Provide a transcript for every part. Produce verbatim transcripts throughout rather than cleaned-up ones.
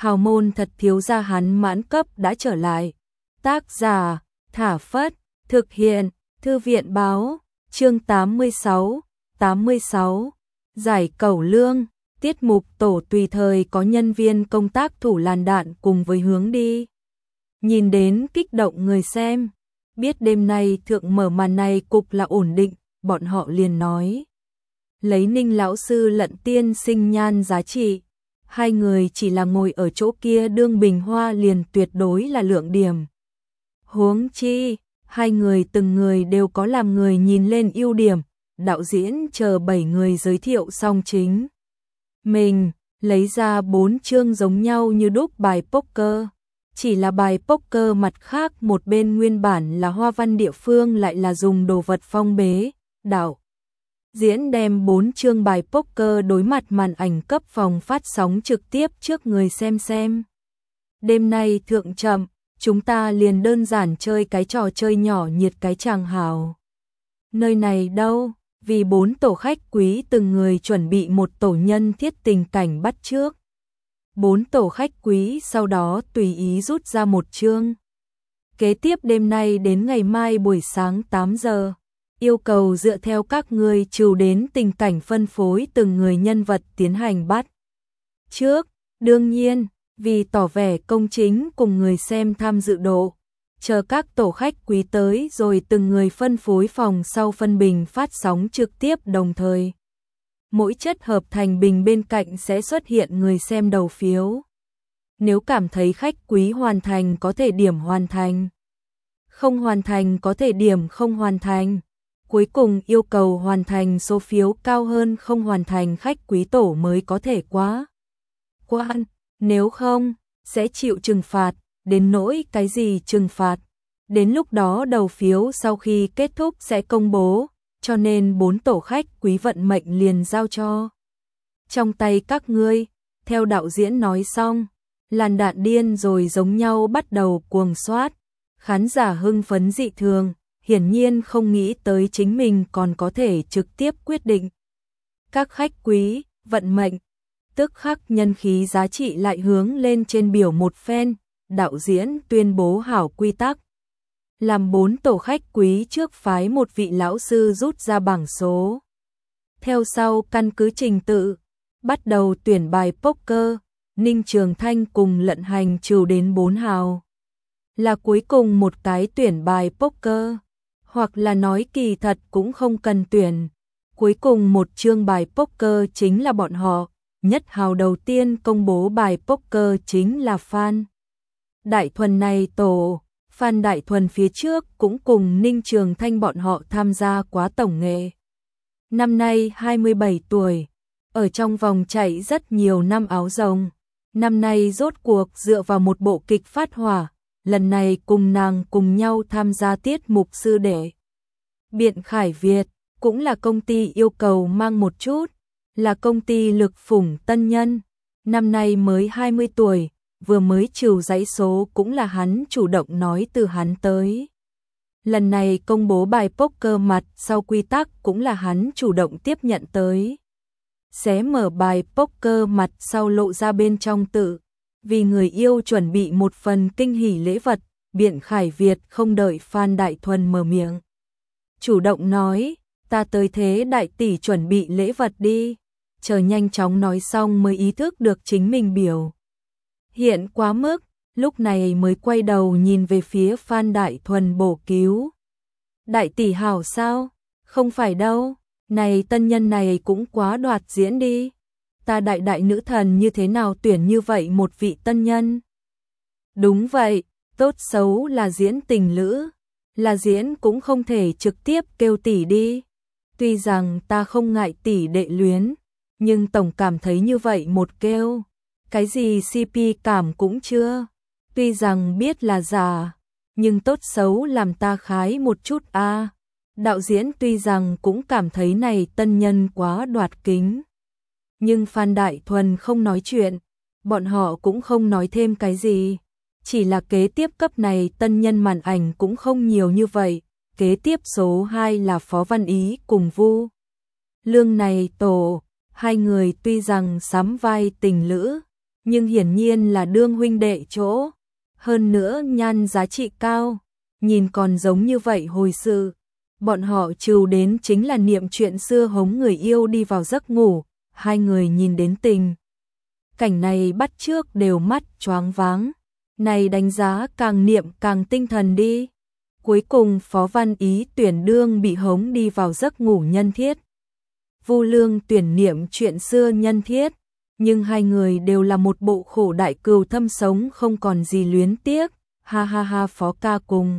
hào môn thật thiếu gia hắn mãn cấp đã trở lại. Tác giả, Thả Phất, thực hiện, Thư viện báo, chương tám mươi sáu, tám mươi sáu, giải cẩu lương, tiết mục tổ tùy thời có nhân viên công tác thủ làn đạn cùng với hướng đi. Nhìn đến kích động người xem, biết đêm nay thượng mở màn này cục là ổn định, bọn họ liền nói. Lấy Ninh lão sư lận tiên sinh nhan giá trị, hai người chỉ là ngồi ở chỗ kia đương bình hoa liền tuyệt đối là lượng điểm. Huống chi, hai người từng người đều có làm người nhìn lên ưu điểm, đạo diễn chờ bảy người giới thiệu xong chính. Mình, lấy ra bốn chương giống nhau như đúc bài poker. Chỉ là bài poker mặt khác một bên nguyên bản là hoa văn địa phương lại là dùng đồ vật phong bế, đạo. Diễn đem bốn chương bài poker đối mặt màn ảnh cấp phòng phát sóng trực tiếp trước người xem xem. Đêm nay thượng chậm, chúng ta liền đơn giản chơi cái trò chơi nhỏ nhiệt cái chàng hào. Nơi này đâu, vì bốn tổ khách quý từng người chuẩn bị một tổ nhân thiết tình cảnh bắt trước. Bốn tổ khách quý sau đó tùy ý rút ra một chương. Kế tiếp đêm nay đến ngày mai buổi sáng tám giờ, yêu cầu dựa theo các người trừ đến tình cảnh phân phối từng người nhân vật tiến hành bắt trước. Đương nhiên, vì tỏ vẻ công chính cùng người xem tham dự độ, chờ các tổ khách quý tới rồi từng người phân phối phòng sau phân bình phát sóng trực tiếp đồng thời. Mỗi chất hợp thành bình bên cạnh sẽ xuất hiện người xem đầu phiếu. Nếu cảm thấy khách quý hoàn thành có thể điểm hoàn thành, không hoàn thành có thể điểm không hoàn thành. Cuối cùng yêu cầu hoàn thành số phiếu cao hơn không hoàn thành khách quý tổ mới có thể quá quan, nếu không, sẽ chịu trừng phạt, đến nỗi cái gì trừng phạt. Đến lúc đó đầu phiếu sau khi kết thúc sẽ công bố, cho nên bốn tổ khách quý vận mệnh liền giao cho trong tay các ngươi. Theo đạo diễn nói xong, làn đạn điên rồi giống nhau bắt đầu cuồng soát, khán giả hưng phấn dị thường, hiển nhiên không nghĩ tới chính mình còn có thể trực tiếp quyết định. Các khách quý, vận mệnh, tức khắc nhân khí giá trị lại hướng lên trên biểu một phen, đạo diễn tuyên bố hảo quy tắc. Làm bốn tổ khách quý trước phái một vị lão sư rút ra bảng số. Theo sau căn cứ trình tự, bắt đầu tuyển bài poker, Ninh Trường Thanh cùng Lận Hành trừ đến bốn hào. Là cuối cùng một cái tuyển bài poker, hoặc là nói kỳ thật cũng không cần tuyển. Cuối cùng một chương bài poker chính là bọn họ, nhất hào đầu tiên công bố bài poker chính là Phan Đại Thuần này tổ. Phan Đại Thuần phía trước cũng cùng Ninh Trường Thanh bọn họ tham gia quá tổng nghệ. Năm nay hai mươi bảy tuổi, ở trong vòng chạy rất nhiều năm áo rồng. Năm nay rốt cuộc dựa vào một bộ kịch phát hỏa, lần này cùng nàng cùng nhau tham gia tiết mục sư đệ. Biện Khải Việt, cũng là công ty yêu cầu mang một chút, là công ty lực phủng tân nhân. Năm nay mới hai mươi tuổi. Vừa mới trừ dãy số cũng là hắn chủ động nói từ hắn tới. Lần này công bố bài poker mặt sau quy tắc cũng là hắn chủ động tiếp nhận tới. Xé mở bài poker mặt sau lộ ra bên trong tự. Vì người yêu chuẩn bị một phần kinh hỉ lễ vật, Biện Khải Việt không đợi Phan Đại Thuần mở miệng. Chủ động nói, ta tới thế đại tỷ chuẩn bị lễ vật đi. Chờ nhanh chóng nói xong mới ý thức được chính mình biểu hiện quá mức, lúc này mới quay đầu nhìn về phía Phan Đại Thuần bổ cứu. Đại tỷ hảo sao? Không phải đâu, này tân nhân này cũng quá đoạt diễn đi. Ta đại đại nữ thần như thế nào tuyển như vậy một vị tân nhân? Đúng vậy, tốt xấu là diễn tình lữ, là diễn cũng không thể trực tiếp kêu tỷ đi. Tuy rằng ta không ngại tỷ đệ luyến, nhưng tổng cảm thấy như vậy một kêu. Cái gì xê pê cảm cũng chưa, tuy rằng biết là giả, nhưng tốt xấu làm ta khái một chút a. À. Đạo diễn tuy rằng cũng cảm thấy này tân nhân quá đoạt kính, nhưng Phan Đại Thuần không nói chuyện, bọn họ cũng không nói thêm cái gì, chỉ là kế tiếp cấp này tân nhân màn ảnh cũng không nhiều như vậy, kế tiếp số hai là Phó Văn Ý cùng Vu Lương này tổ, hai người tuy rằng sắm vai tình lữ, nhưng hiển nhiên là đương huynh đệ chỗ. Hơn nữa nhan giá trị cao, nhìn còn giống như vậy hồi sự. Bọn họ trừ đến chính là niệm chuyện xưa hống người yêu đi vào giấc ngủ, hai người nhìn đến tình. Cảnh này bắt trước đều mắt choáng váng, này đánh giá càng niệm càng tinh thần đi. Cuối cùng Phó Văn Ý tuyển đương bị hống đi vào giấc ngủ nhân thiết. Vu Lương tuyển niệm chuyện xưa nhân thiết, nhưng hai người đều là một bộ khổ đại cừu thâm sống không còn gì luyến tiếc, ha ha ha. Phó ca cùng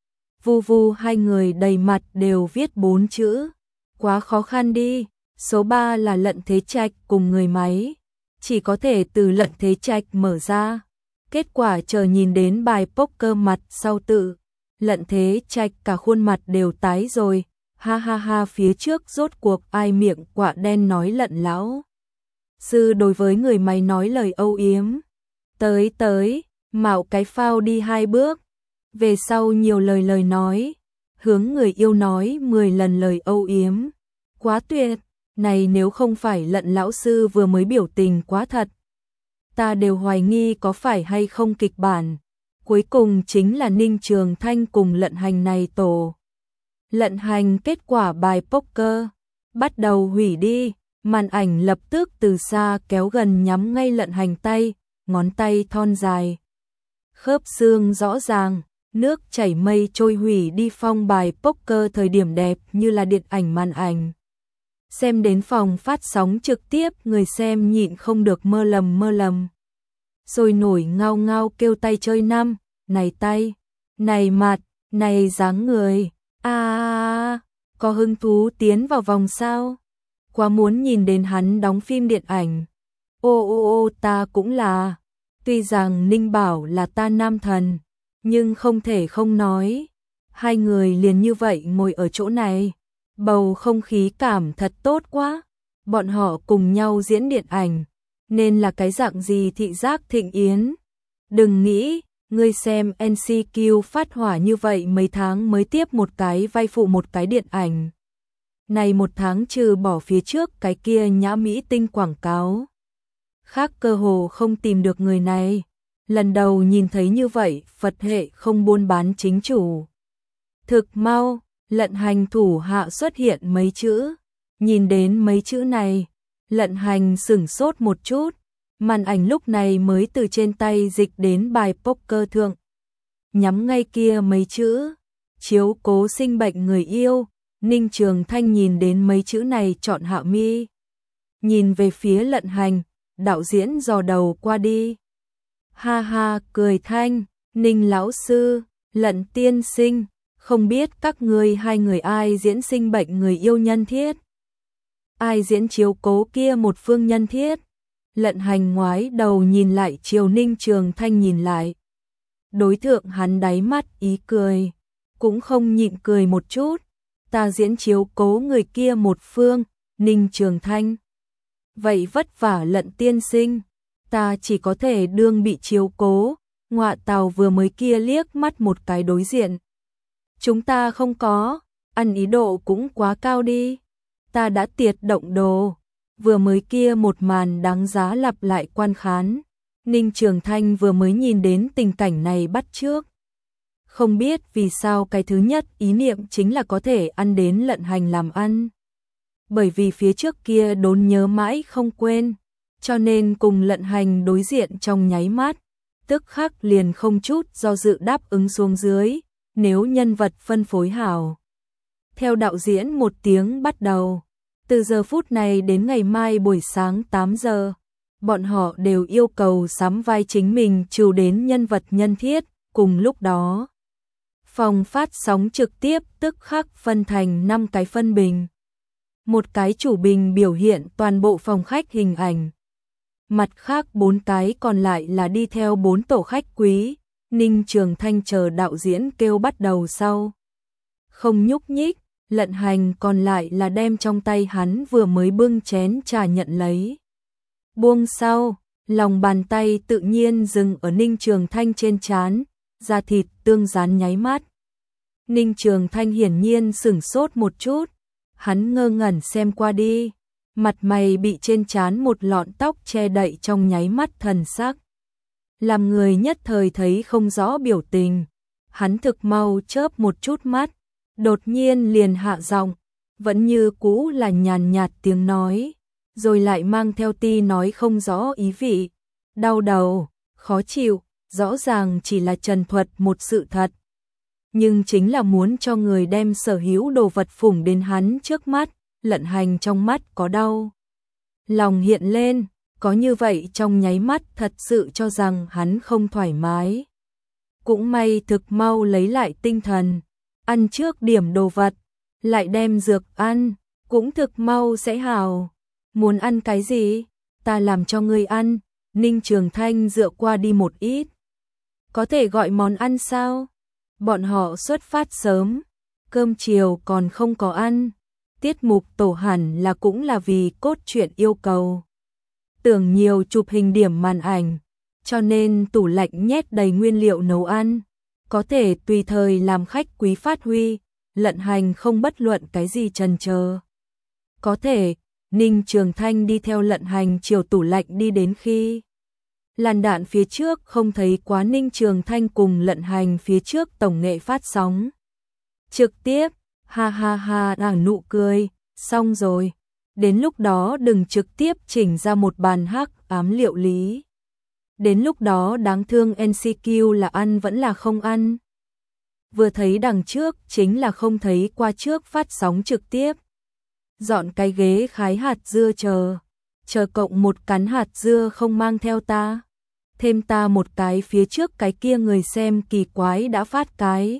Vu Vu hai người đầy mặt đều viết bốn chữ, quá khó khăn đi. Số ba là Lận Thế Trạch cùng người máy, chỉ có thể từ Lận Thế Trạch mở ra. Kết quả chờ nhìn đến bài poker mặt sau tự, Lận Thế Trạch cả khuôn mặt đều tái rồi, ha ha ha. Phía trước rốt cuộc ai miệng quạ đen nói Lận lão sư đối với người máy nói lời âu yếm. Tới tới, mạo cái phao đi hai bước, về sau nhiều lời lời nói, hướng người yêu nói mười lần lời âu yếm. Quá tuyệt, này nếu không phải Lận lão sư vừa mới biểu tình quá thật, ta đều hoài nghi có phải hay không kịch bản. Cuối cùng chính là Ninh Trường Thanh cùng Lận Hành này tổ. Lận Hành kết quả bài poker bắt đầu hủy đi, màn ảnh lập tức từ xa kéo gần nhắm ngay Lận Hành tay, ngón tay thon dài, khớp xương rõ ràng, nước chảy mây trôi hủy đi phong bài poker thời điểm đẹp như là điện ảnh màn ảnh. Xem đến phòng phát sóng trực tiếp, người xem nhịn không được mơ lầm mơ lầm. Rồi nổi ngao ngao kêu tay chơi năm, này tay, này mặt, này dáng người, a à, có hứng thú tiến vào vòng sao? Quá muốn nhìn đến hắn đóng phim điện ảnh. Ô ô ô ta cũng là, tuy rằng Ninh bảo là ta nam thần, nhưng không thể không nói. Hai người liền như vậy ngồi ở chỗ này, bầu không khí cảm thật tốt quá. Bọn họ cùng nhau diễn điện ảnh, nên là cái dạng gì thị giác thịnh yến. Đừng nghĩ, ngươi xem en xê quy phát hỏa như vậy mấy tháng mới tiếp một cái vai phụ một cái điện ảnh. Này một tháng trừ bỏ phía trước cái kia nhã mỹ tinh quảng cáo, khác cơ hồ không tìm được người này. Lần đầu nhìn thấy như vậy, Phật hệ không buôn bán chính chủ. Thực mau, Lận Hành thủ hạ xuất hiện mấy chữ. Nhìn đến mấy chữ này, Lận Hành sửng sốt một chút, màn ảnh lúc này mới từ trên tay dịch đến bài poker thượng. Nhắm ngay kia mấy chữ, chiếu cố sinh bệnh người yêu. Ninh Trường Thanh nhìn đến mấy chữ này chọn hạ mi, nhìn về phía Lận Hành, đạo diễn dò đầu qua đi. Ha ha, cười thanh, Ninh lão sư, Lận tiên sinh, không biết các ngươi hai người ai diễn sinh bệnh người yêu nhân thiết, ai diễn chiếu cố kia một phương nhân thiết. Lận Hành ngoái đầu nhìn lại chiều Ninh Trường Thanh nhìn lại, đối tượng hắn đáy mắt ý cười, cũng không nhịn cười một chút. Ta diễn chiếu cố người kia một phương. Ninh Trường Thanh, vậy vất vả Lận tiên sinh, ta chỉ có thể đương bị chiếu cố. Ngọa tào vừa mới kia liếc mắt một cái đối diện, chúng ta không có ăn ý độ cũng quá cao đi, ta đã tiệt động đồ. Vừa mới kia một màn đáng giá lặp lại quan khán. Ninh Trường Thanh vừa mới nhìn đến tình cảnh này bắt trước, không biết vì sao cái thứ nhất ý niệm chính là có thể ăn đến Lận Hành làm ăn. Bởi vì phía trước kia đốn nhớ mãi không quên, cho nên cùng Lận Hành đối diện trong nháy mắt, tức khắc liền không chút do dự đáp ứng xuống dưới, nếu nhân vật phân phối hảo. Theo đạo diễn một tiếng bắt đầu, từ giờ phút này đến ngày mai buổi sáng tám giờ, bọn họ đều yêu cầu sắm vai chính mình trừ đến nhân vật nhân thiết. Cùng lúc đó, phòng phát sóng trực tiếp tức khắc phân thành năm cái phân bình. Một cái chủ bình biểu hiện toàn bộ phòng khách hình ảnh. Mặt khác bốn cái còn lại là đi theo bốn tổ khách quý. Ninh Trường Thanh chờ đạo diễn kêu bắt đầu sau, không nhúc nhích. Lận Hành còn lại là đem trong tay hắn vừa mới bưng chén trà nhận lấy. Buông sau, lòng bàn tay tự nhiên dừng ở Ninh Trường Thanh trên trán, da thịt tương dán nháy mắt. Ninh Trường Thanh hiển nhiên sửng sốt một chút, hắn ngơ ngẩn xem qua đi, Mặt mày bị trên trán một lọn tóc che đậy trong nháy mắt thần sắc. Làm người nhất thời thấy không rõ biểu tình. Hắn thực mau chớp một chút mắt, đột nhiên liền hạ giọng, vẫn như cũ là nhàn nhạt tiếng nói, rồi lại mang theo ti nói không rõ ý vị. Đau đầu, khó chịu, rõ ràng chỉ là trần thuật một sự thật. Nhưng chính là muốn cho người đem sở hữu đồ vật phủng đến hắn trước mắt. Lận Hành trong mắt có đau lòng hiện lên, có như vậy trong nháy mắt thật sự cho rằng hắn không thoải mái. Cũng may thực mau lấy lại tinh thần, ăn trước điểm đồ vật, lại đem dược ăn, cũng thực mau sẽ hào. Muốn ăn cái gì? Ta làm cho ngươi ăn. Ninh Trường Thanh dựa qua đi một ít. Có thể gọi món ăn sao? Bọn họ xuất phát sớm, cơm chiều còn không có ăn. Tiết mục tổ hẳn là cũng là vì cốt truyện yêu cầu. Tưởng nhiều chụp hình điểm màn ảnh, cho nên tủ lạnh nhét đầy nguyên liệu nấu ăn. Có thể tùy thời làm khách quý phát huy, Lận Hành không bất luận cái gì chần chờ. Có thể, Ninh Trường Thanh đi theo Lận Hành chiều tủ lạnh đi đến khi làn đạn phía trước không thấy quá Ninh Trường Thanh cùng Lận Hành phía trước tổng nghệ phát sóng. Trực tiếp, ha ha ha đang nụ cười, xong rồi. Đến lúc đó đừng trực tiếp chỉnh ra một bàn hắc ám liệu lý. Đến lúc đó đáng thương en xê quy là ăn vẫn là không ăn. Vừa thấy đằng trước chính là không thấy qua trước phát sóng trực tiếp. Dọn cái ghế khái hạt dưa chờ. Chờ cộng một cắn hạt dưa không mang theo ta. Thêm ta một cái phía trước cái kia người xem kỳ quái đã phát cái.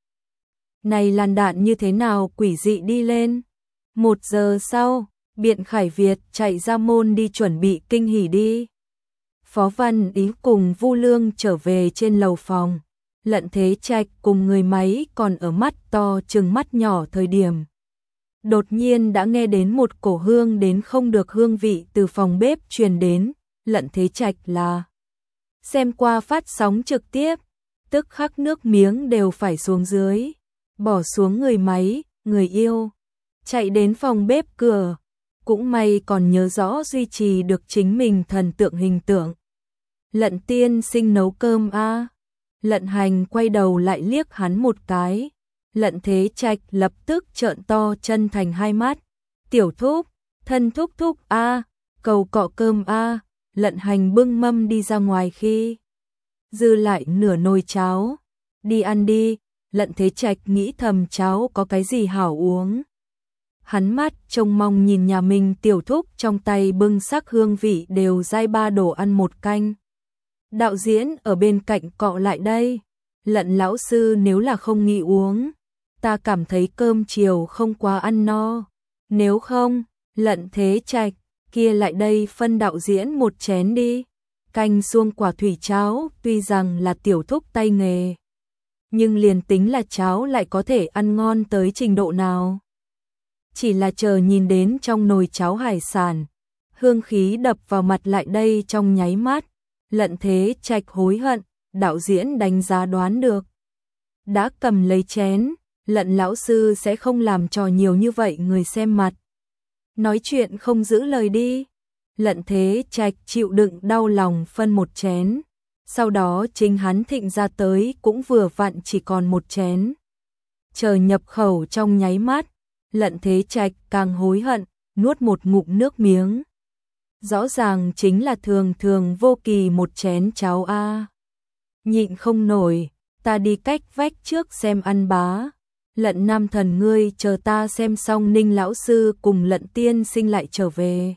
Này làn đạn như thế nào quỷ dị đi lên. Một giờ sau, Biện Khải Việt chạy ra môn đi chuẩn bị kinh hỉ đi. Phó Văn Ý cùng Vu Lương trở về trên lầu phòng. Lận Thế Trạch cùng người máy còn ở mắt to chừng mắt nhỏ thời điểm. Đột nhiên đã nghe đến một cổ hương đến không được hương vị từ phòng bếp truyền đến. Lận Thế Trạch là xem qua phát sóng trực tiếp, tức khắc nước miếng đều phải xuống dưới. Bỏ xuống người máy, người yêu, chạy đến phòng bếp cửa, cũng may còn nhớ rõ duy trì được chính mình thần tượng hình tượng. Lận tiên sinh nấu cơm a à. Lận Hành quay đầu lại liếc hắn một cái. Lận Thế Trạch lập tức trợn to chân thành hai mắt. Tiểu thúc, thân thúc thúc a à, cầu cọ cơm a à. Lận Hành bưng mâm đi ra ngoài khi dư lại nửa nồi cháo. Đi ăn đi. Lận Thế Trạch nghĩ thầm cháo có cái gì hảo uống. Hắn mắt trông mong nhìn nhà mình tiểu thúc trong tay bưng sắc hương vị đều dai ba đồ ăn một canh. Đạo diễn ở bên cạnh cọ lại đây. Lận lão sư nếu là không nghĩ uống, ta cảm thấy cơm chiều không quá ăn no. Nếu không, Lận Thế Trạch, kia lại đây phân đạo diễn một chén đi. Canh suông quả thủy cháo tuy rằng là tiểu thúc tay nghề, nhưng liền tính là cháo lại có thể ăn ngon tới trình độ nào. Chỉ là chờ nhìn đến trong nồi cháo hải sản, hương khí đập vào mặt lại đây trong nháy mắt. Lận Thế Trạch hối hận, đạo diễn đánh giá đoán được. Đã cầm lấy chén, Lận lão sư sẽ không làm trò nhiều như vậy người xem mặt. Nói chuyện không giữ lời đi. Lận Thế Trạch chịu đựng đau lòng phân một chén. Sau đó chính hắn thịnh ra tới cũng vừa vặn chỉ còn một chén. Chờ nhập khẩu trong nháy mắt, Lận Thế Trạch càng hối hận, nuốt một ngụm nước miếng. Rõ ràng chính là thường thường vô kỳ một chén cháo a. Nhịn không nổi, ta đi cách vách trước xem ăn bá. Lận nam thần ngươi chờ ta xem xong Ninh lão sư cùng Lận tiên sinh lại trở về.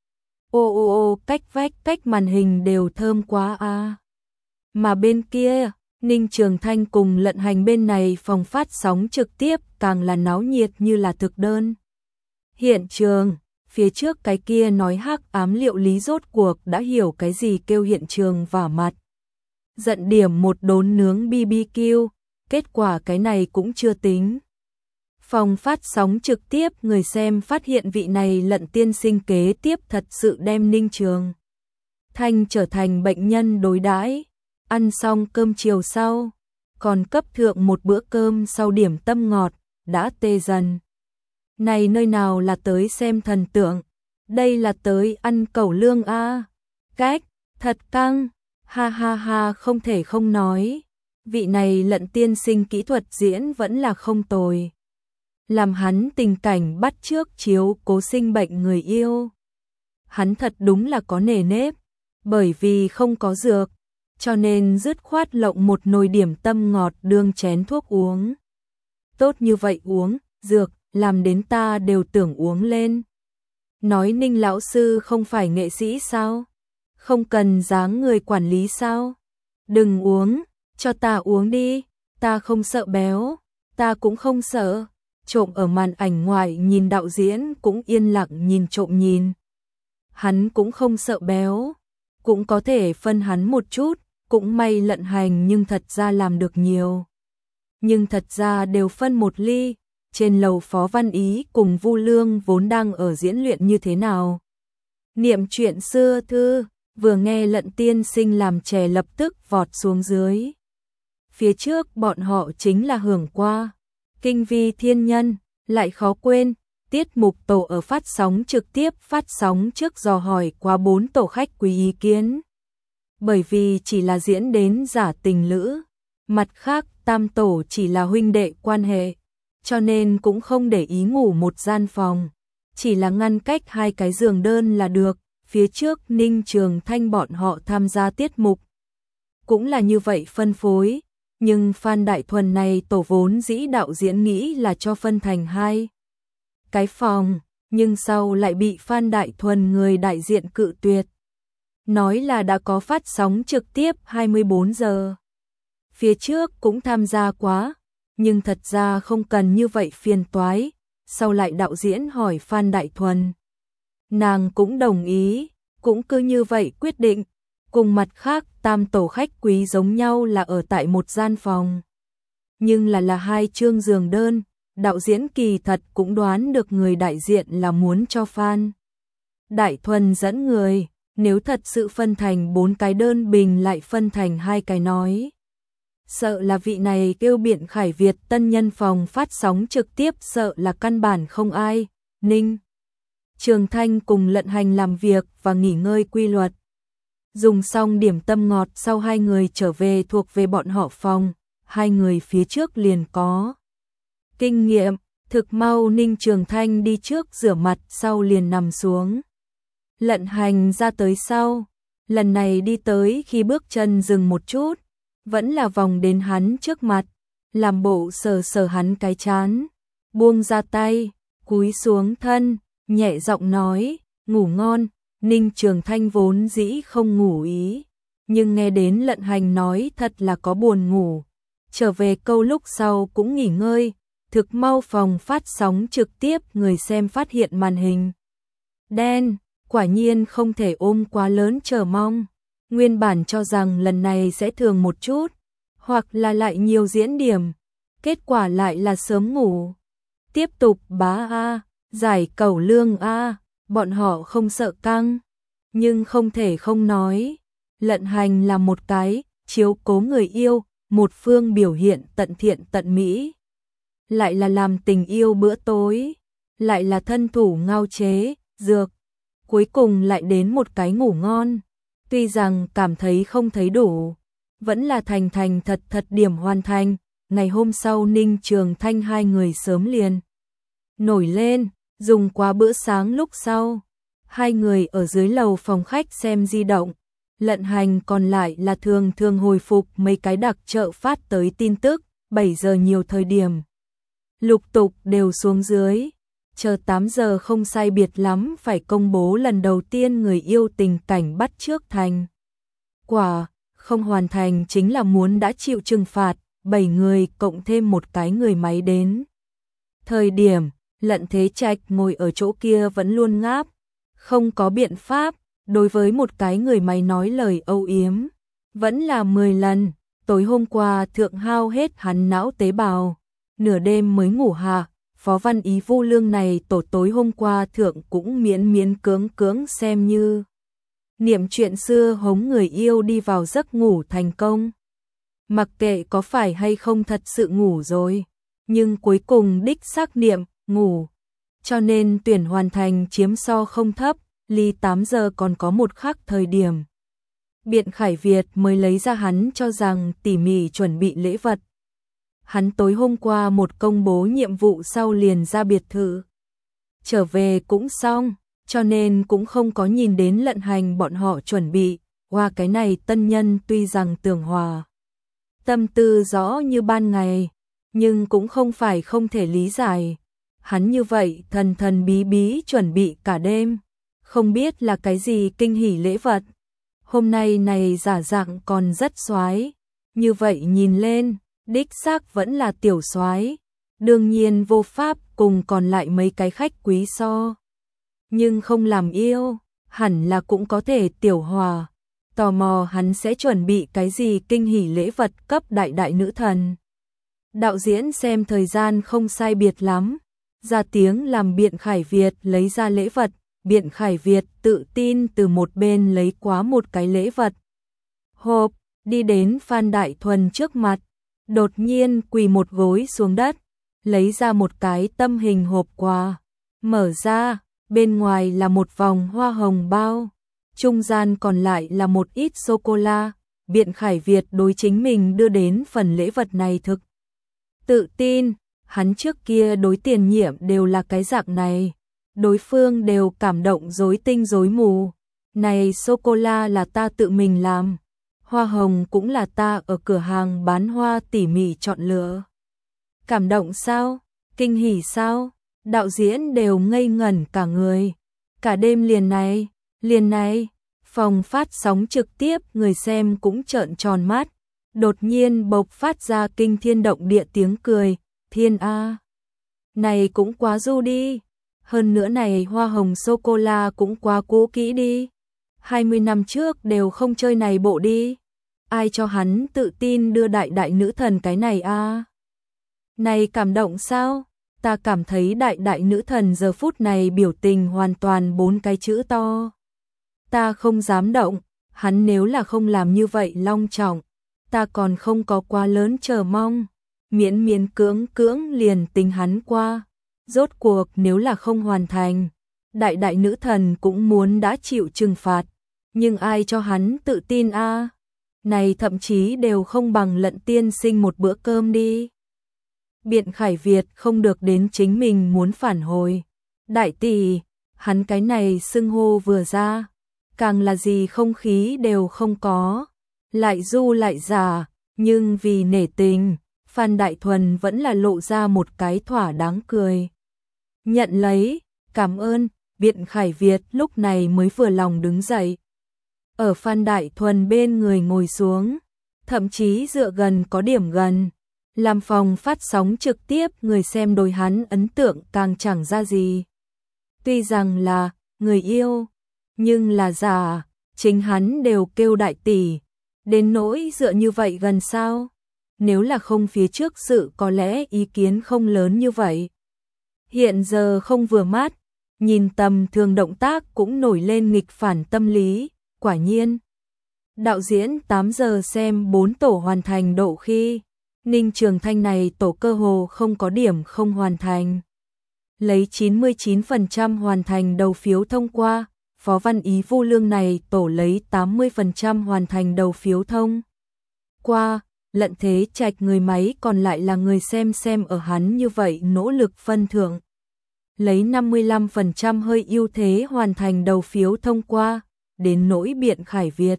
Ô ô ô cách vách cách màn hình đều thơm quá a. Mà bên kia, Ninh Trường Thanh cùng Lận Hành bên này phòng phát sóng trực tiếp càng là náo nhiệt như là thực đơn. Hiện trường, phía trước cái kia nói hắc ám liệu lý rốt cuộc đã hiểu cái gì kêu hiện trường vả mặt. Giận điểm một đốn nướng bê bê kiu, kết quả cái này cũng chưa tính. Phòng phát sóng trực tiếp người xem phát hiện vị này Lận tiên sinh kế tiếp thật sự đem Ninh Trường Thanh trở thành bệnh nhân đối đãi. Ăn xong cơm chiều sau, còn cấp thượng một bữa cơm sau điểm tâm ngọt, đã tê dần. Này nơi nào là tới xem thần tượng, đây là tới ăn cẩu lương a. Cách, thật căng, ha ha ha, không thể không nói. Vị này Lận tiên sinh kỹ thuật diễn vẫn là không tồi. Làm hắn tình cảnh bắt chước chiếu cố sinh bệnh người yêu. Hắn thật đúng là có nề nếp, bởi vì không có dược, cho nên dứt khoát lộng một nồi điểm tâm ngọt đương chén thuốc uống. Tốt như vậy uống, dược, làm đến ta đều tưởng uống lên. Nói Ninh lão sư không phải nghệ sĩ sao? Không cần dáng người quản lý sao? Đừng uống, cho ta uống đi, ta không sợ béo, ta cũng không sợ. Trộm ở màn ảnh ngoài nhìn đạo diễn cũng yên lặng nhìn trộm nhìn. Hắn cũng không sợ béo, cũng có thể phân hắn một chút, cũng may Lận Hành nhưng thật ra làm được nhiều. Nhưng thật ra đều phân một ly, trên lầu Phó Văn Ý cùng Vu Lương vốn đang ở diễn luyện như thế nào. Niệm chuyện xưa thư, vừa nghe Lận tiên sinh làm chè lập tức vọt xuống dưới. Phía trước bọn họ chính là hưởng qua. Kinh vi thiên nhân, lại khó quên, tiết mục tổ ở phát sóng trực tiếp phát sóng trước dò hỏi qua bốn tổ khách quý ý kiến. Bởi vì chỉ là diễn đến giả tình lữ, mặt khác tam tổ chỉ là huynh đệ quan hệ, cho nên cũng không để ý ngủ một gian phòng, chỉ là ngăn cách hai cái giường đơn là được. Phía trước Ninh Trường Thanh bọn họ tham gia tiết mục, cũng là như vậy phân phối. Nhưng Phan Đại Thuần này tổ vốn dĩ đạo diễn nghĩ là cho phân thành hai cái phòng, nhưng sau lại bị Phan Đại Thuần người đại diện cự tuyệt. Nói là đã có phát sóng trực tiếp hai mươi bốn giờ. Phía trước cũng tham gia quá, nhưng thật ra không cần như vậy phiền toái. Sau lại đạo diễn hỏi Phan Đại Thuần, nàng cũng đồng ý, cũng cứ như vậy quyết định. Cùng mặt khác tam tổ khách quý giống nhau là ở tại một gian phòng, nhưng là là hai chương giường đơn. Đạo diễn kỳ thật cũng đoán được người đại diện là muốn cho Phan Đại Thuần dẫn người, nếu thật sự phân thành bốn cái đơn bình lại phân thành hai cái nói. Sợ là vị này kêu Biện Khải Việt tân nhân phòng phát sóng trực tiếp, sợ là căn bản không ai. Ninh Trường Thanh cùng Lận Hành làm việc và nghỉ ngơi quy luật. Dùng xong điểm tâm ngọt sau hai người trở về thuộc về bọn họ phòng, hai người phía trước liền có kinh nghiệm, thực mau Ninh Trường Thanh đi trước rửa mặt sau liền nằm xuống. Lận Hành ra tới sau, lần này đi tới khi bước chân dừng một chút, vẫn là vòng đến hắn trước mặt, làm bộ sờ sờ hắn cái trán, buông ra tay, cúi xuống thân, nhẹ giọng nói, ngủ ngon. Ninh Trường Thanh vốn dĩ không ngủ ý, nhưng nghe đến Lận Hành nói thật là có buồn ngủ. Trở về câu lúc sau cũng nghỉ ngơi, thực mau phòng phát sóng trực tiếp người xem phát hiện màn hình đen, quả nhiên không thể ôm quá lớn chờ mong. Nguyên bản cho rằng lần này sẽ thường một chút, hoặc là lại nhiều diễn điểm, kết quả lại là sớm ngủ. Tiếp tục bá A, giải cẩu lương A. Bọn họ không sợ căng, nhưng không thể không nói, Lận Hành là một cái chiếu cố người yêu, một phương biểu hiện tận thiện tận mỹ. Lại là làm tình yêu bữa tối, lại là thân thủ ngao chế, dược, cuối cùng lại đến một cái ngủ ngon. Tuy rằng cảm thấy không thấy đủ, vẫn là thành thành thật thật điểm hoàn thành. Ngày hôm sau Ninh Trường Thanh hai người sớm liền nổi lên. Dùng qua bữa sáng lúc sau, hai người ở dưới lầu phòng khách xem di động. Lận Hành còn lại là thường thường hồi phục mấy cái đặc trợ phát tới tin tức, bảy giờ nhiều thời điểm. Lục tục đều xuống dưới, chờ tám giờ không sai biệt lắm phải công bố lần đầu tiên người yêu tình cảnh bắt chước thành quả, không hoàn thành chính là muốn đã chịu trừng phạt, bảy người cộng thêm một cái người máy đến. Thời điểm Lận Thế Trạch ngồi ở chỗ kia vẫn luôn ngáp, không có biện pháp, đối với một cái người máy nói lời âu yếm, vẫn là mười lần, tối hôm qua thượng hao hết hắn não tế bào, nửa đêm mới ngủ hạ, Phó Văn Ý Vu Lương này tổ tối hôm qua thượng cũng miễn miễn cưỡng cưỡng xem như niệm chuyện xưa hống người yêu đi vào giấc ngủ thành công. Mặc kệ có phải hay không thật sự ngủ rồi, nhưng cuối cùng đích xác niệm ngủ. cho nên tuyển hoàn thành chiếm so không thấp, ly tám giờ còn có một khắc thời điểm. Biện Khải Việt mới lấy ra hắn cho rằng tỉ mỉ chuẩn bị lễ vật. Hắn tối hôm qua một công bố nhiệm vụ sau liền ra biệt thự. Trở về cũng xong, cho nên cũng không có nhìn đến Lận Hành bọn họ chuẩn bị. Qua cái này tân nhân tuy rằng Tưởng Hòa tâm tư rõ như ban ngày, nhưng cũng không phải không thể lý giải. Hắn như vậy thần thần bí bí chuẩn bị cả đêm, không biết là cái gì kinh hỉ lễ vật. Hôm nay này giả dạng còn rất soái, như vậy nhìn lên, đích xác vẫn là tiểu soái, đương nhiên vô pháp cùng còn lại mấy cái khách quý so. Nhưng không làm yêu, hẳn là cũng có thể Tiểu Hòa. Tò mò hắn sẽ chuẩn bị cái gì kinh hỉ lễ vật cấp đại đại nữ thần. Đạo diễn xem thời gian không sai biệt lắm, ra tiếng làm Biện Khải Việt lấy ra lễ vật. Biện Khải Việt tự tin từ một bên lấy quá một cái lễ vật hộp, đi đến Phan Đại Thuần trước mặt, đột nhiên quỳ một gối xuống đất, lấy ra một cái tâm hình hộp quà, mở ra, bên ngoài là một vòng hoa hồng bao, trung gian còn lại là một ít sô-cô-la. Biện Khải Việt đối chính mình đưa đến phần lễ vật này thực tự tin, hắn trước kia đối Tiền Nhiệm đều là cái dạng này. Đối phương đều cảm động rối tinh rối mù. Này sô-cô-la là ta tự mình làm, hoa hồng cũng là ta ở cửa hàng bán hoa tỉ mỉ chọn lựa. Cảm động sao? Kinh hỉ sao? Đạo diễn đều ngây ngẩn cả người. Cả đêm liền này, liền này, phòng phát sóng trực tiếp người xem cũng trợn tròn mắt. Đột nhiên bộc phát ra kinh thiên động địa tiếng cười. Thiên A, này cũng quá du đi. Hơn nữa này hoa hồng sô-cô-la cũng quá cũ kỹ đi. hai mươi năm trước đều không chơi này bộ đi. Ai cho hắn tự tin đưa đại đại nữ thần cái này a? Này cảm động sao? Ta cảm thấy đại đại nữ thần giờ phút này biểu tình hoàn toàn bốn cái chữ to. Ta không dám động, hắn nếu là không làm như vậy long trọng, ta còn không có quá lớn chờ mong. Miễn miễn cưỡng cưỡng liền tính hắn qua. Rốt cuộc nếu là không hoàn thành, đại đại nữ thần cũng muốn đã chịu trừng phạt, nhưng ai cho hắn tự tin a? À? Này thậm chí đều không bằng Lận tiên sinh một bữa cơm đi. Biện Khải Việt không được đến chính mình muốn phản hồi. Đại tỷ, hắn cái này xưng hô vừa ra, càng là gì không khí đều không có, lại du lại giả, nhưng vì nể tình, Phan Đại Thuần vẫn là lộ ra một cái thỏa đáng cười. Nhận lấy, cảm ơn, Biện Khải Việt lúc này mới vừa lòng đứng dậy. Ở Phan Đại Thuần bên người ngồi xuống, thậm chí dựa gần có điểm gần. Làm phòng phát sóng trực tiếp người xem đối hắn ấn tượng càng chẳng ra gì. Tuy rằng là người yêu, nhưng là giả, chính hắn đều kêu đại tỷ. Đến nỗi dựa như vậy gần sao? Nếu là không phía trước sự có lẽ ý kiến không lớn như vậy. Hiện giờ không vừa mắt, nhìn tầm thường động tác cũng nổi lên nghịch phản tâm lý, quả nhiên. Đạo diễn tám giờ xem bốn tổ hoàn thành độ khi, Ninh Trường Thanh này tổ cơ hồ không có điểm không hoàn thành. Lấy chín mươi chín phần trăm hoàn thành đầu phiếu thông qua, Phó Văn Ý Vu Lương này tổ lấy tám mươi phần trăm hoàn thành đầu phiếu thông qua. Lận Thế Trạch người máy còn lại là người xem xem ở hắn như vậy nỗ lực phân thưởng. Lấy năm mươi lăm phần trăm hơi ưu thế hoàn thành đầu phiếu thông qua, đến nỗi Biện Khải Việt.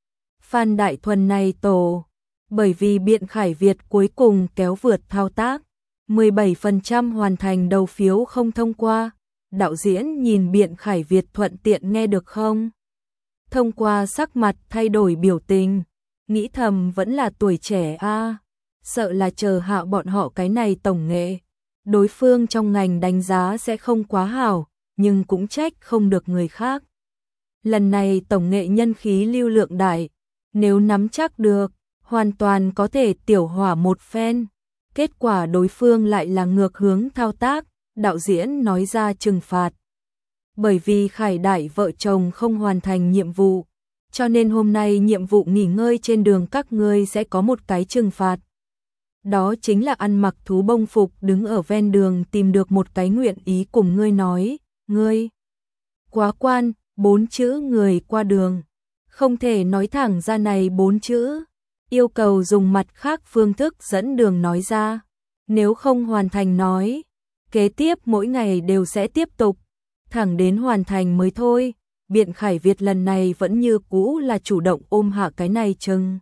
Phan Đại Thuần này tổ, bởi vì Biện Khải Việt cuối cùng kéo vượt thao tác, mười bảy phần trăm hoàn thành đầu phiếu không thông qua. Đạo diễn nhìn Biện Khải Việt thuận tiện nghe được không? Thông qua sắc mặt thay đổi biểu tình. Nghĩ thầm vẫn là tuổi trẻ a, à, sợ là chờ hạ bọn họ cái này tổng nghệ. Đối phương trong ngành đánh giá sẽ không quá hảo, nhưng cũng trách không được người khác. Lần này tổng nghệ nhân khí lưu lượng đại, nếu nắm chắc được, hoàn toàn có thể tiểu hỏa một phen. Kết quả đối phương lại là ngược hướng thao tác, đạo diễn nói ra trừng phạt. Bởi vì Khải Đại vợ chồng không hoàn thành nhiệm vụ, cho nên hôm nay nhiệm vụ nghỉ ngơi trên đường các ngươi sẽ có một cái trừng phạt. Đó chính là ăn mặc thú bông phục đứng ở ven đường tìm được một cái nguyện ý cùng ngươi nói, ngươi quá quan, bốn chữ người qua đường. Không thể nói thẳng ra này bốn chữ, yêu cầu dùng mặt khác phương thức dẫn đường nói ra. Nếu không hoàn thành nói, kế tiếp mỗi ngày đều sẽ tiếp tục, thẳng đến hoàn thành mới thôi. Biện Khải Việt lần này vẫn như cũ là chủ động ôm hạ cái này trừng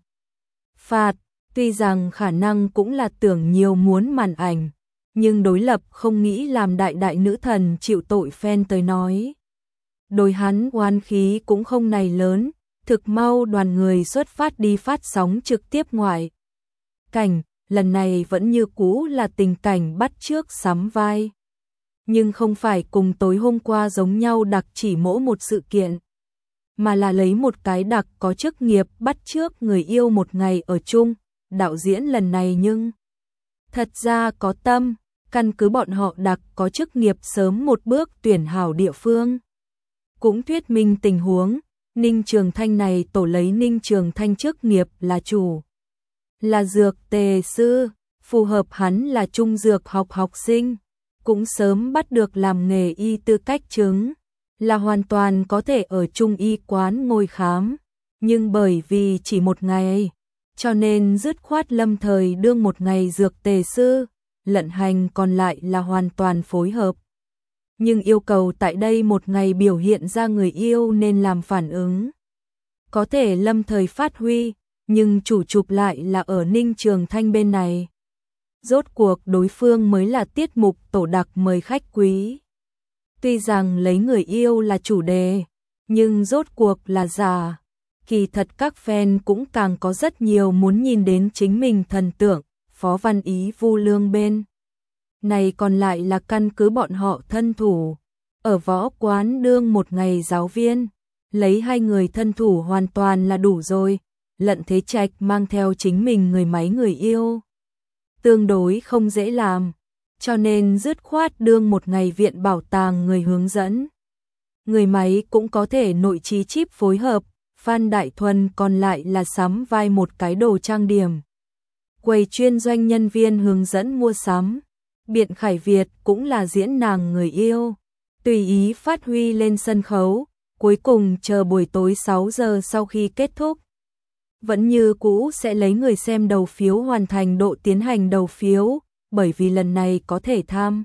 phạt, tuy rằng khả năng cũng là tưởng nhiều muốn màn ảnh, nhưng đối lập không nghĩ làm đại đại nữ thần chịu tội fan tới nói. Đối hắn oán khí cũng không này lớn, thực mau đoàn người xuất phát đi phát sóng trực tiếp ngoại cảnh, lần này vẫn như cũ là tình cảnh bắt chước sắm vai. Nhưng không phải cùng tối hôm qua giống nhau đặc chỉ mỗi một sự kiện, mà là lấy một cái đặc có chức nghiệp bắt chước người yêu một ngày ở chung. Đạo diễn lần này nhưng thật ra có tâm, căn cứ bọn họ đặc có chức nghiệp sớm một bước tuyển hảo địa phương. Cũng thuyết minh tình huống, Ninh Trường Thanh này tổ lấy Ninh Trường Thanh chức nghiệp là chủ, là dược tề sư, phù hợp hắn là trung dược học học sinh, cũng sớm bắt được làm nghề y tư cách chứng, là hoàn toàn có thể ở trung y quán ngồi khám, nhưng bởi vì chỉ một ngày, cho nên dứt khoát lâm thời đương một ngày dược tề sư, lận hành còn lại là hoàn toàn phối hợp. Nhưng yêu cầu tại đây một ngày biểu hiện ra người yêu nên làm phản ứng. Có thể lâm thời phát huy, nhưng chủ chụp lại là ở Ninh Trường Thanh bên này. Rốt cuộc đối phương mới là tiết mục tổ đặc mời khách quý. Tuy rằng lấy người yêu là chủ đề, nhưng rốt cuộc là giả. Kỳ thật các fan cũng càng có rất nhiều muốn nhìn đến chính mình thần tượng, Phó Văn Ý Vu Lương bên. Này còn lại là căn cứ bọn họ thân thủ. Ở võ quán đương một ngày giáo viên, lấy hai người thân thủ hoàn toàn là đủ rồi. Lận Thế Trạch mang theo chính mình người máy người yêu. Tương đối không dễ làm, cho nên dứt khoát đương một ngày viện bảo tàng người hướng dẫn. Người máy cũng có thể nội trí chip phối hợp, Phan Đại Thuần còn lại là sắm vai một cái đồ trang điểm. Quầy chuyên doanh nhân viên hướng dẫn mua sắm, Biện Khải Việt cũng là diễn nàng người yêu, tùy ý phát huy lên sân khấu, cuối cùng chờ buổi tối sáu giờ sau khi kết thúc. Vẫn như cũ sẽ lấy người xem đầu phiếu hoàn thành độ tiến hành đầu phiếu, bởi vì lần này có thể tham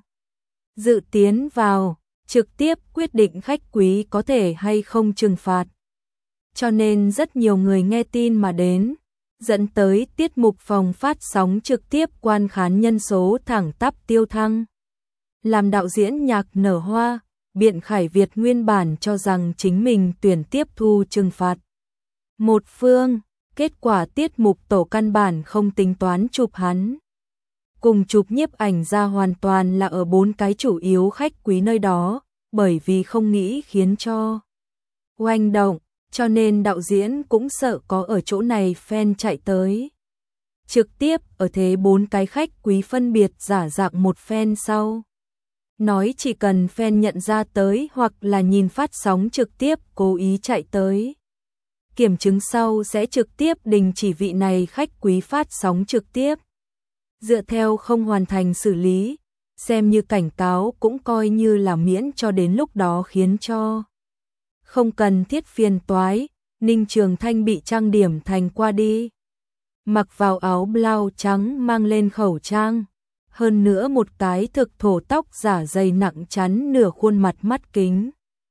dự tiến vào, trực tiếp quyết định khách quý có thể hay không trừng phạt. Cho nên rất nhiều người nghe tin mà đến, dẫn tới tiết mục phòng phát sóng trực tiếp quan khán nhân số thẳng tắp tiêu thăng. Làm đạo diễn nhạc nở hoa, Biện Khải Việt nguyên bản cho rằng chính mình tuyển tiếp thu trừng phạt một phương, kết quả tiết mục tổ căn bản không tính toán chụp hắn. Cùng chụp nhiếp ảnh ra hoàn toàn là ở bốn cái chủ yếu khách quý nơi đó, bởi vì không nghĩ khiến cho oanh động, cho nên đạo diễn cũng sợ có ở chỗ này fan chạy tới. Trực tiếp ở thế bốn cái khách quý phân biệt giả dạng một fan sau. Nói chỉ cần fan nhận ra tới hoặc là nhìn phát sóng trực tiếp cố ý chạy tới. Kiểm chứng sau sẽ trực tiếp đình chỉ vị này khách quý phát sóng trực tiếp. Dựa theo không hoàn thành xử lý, xem như cảnh cáo cũng coi như là miễn cho đến lúc đó khiến cho không cần thiết phiền toái. Ninh Trường Thanh bị trang điểm thành qua đi, mặc vào áo blau trắng mang lên khẩu trang, hơn nữa một cái thực thổ tóc giả dày nặng chắn nửa khuôn mặt mắt kính.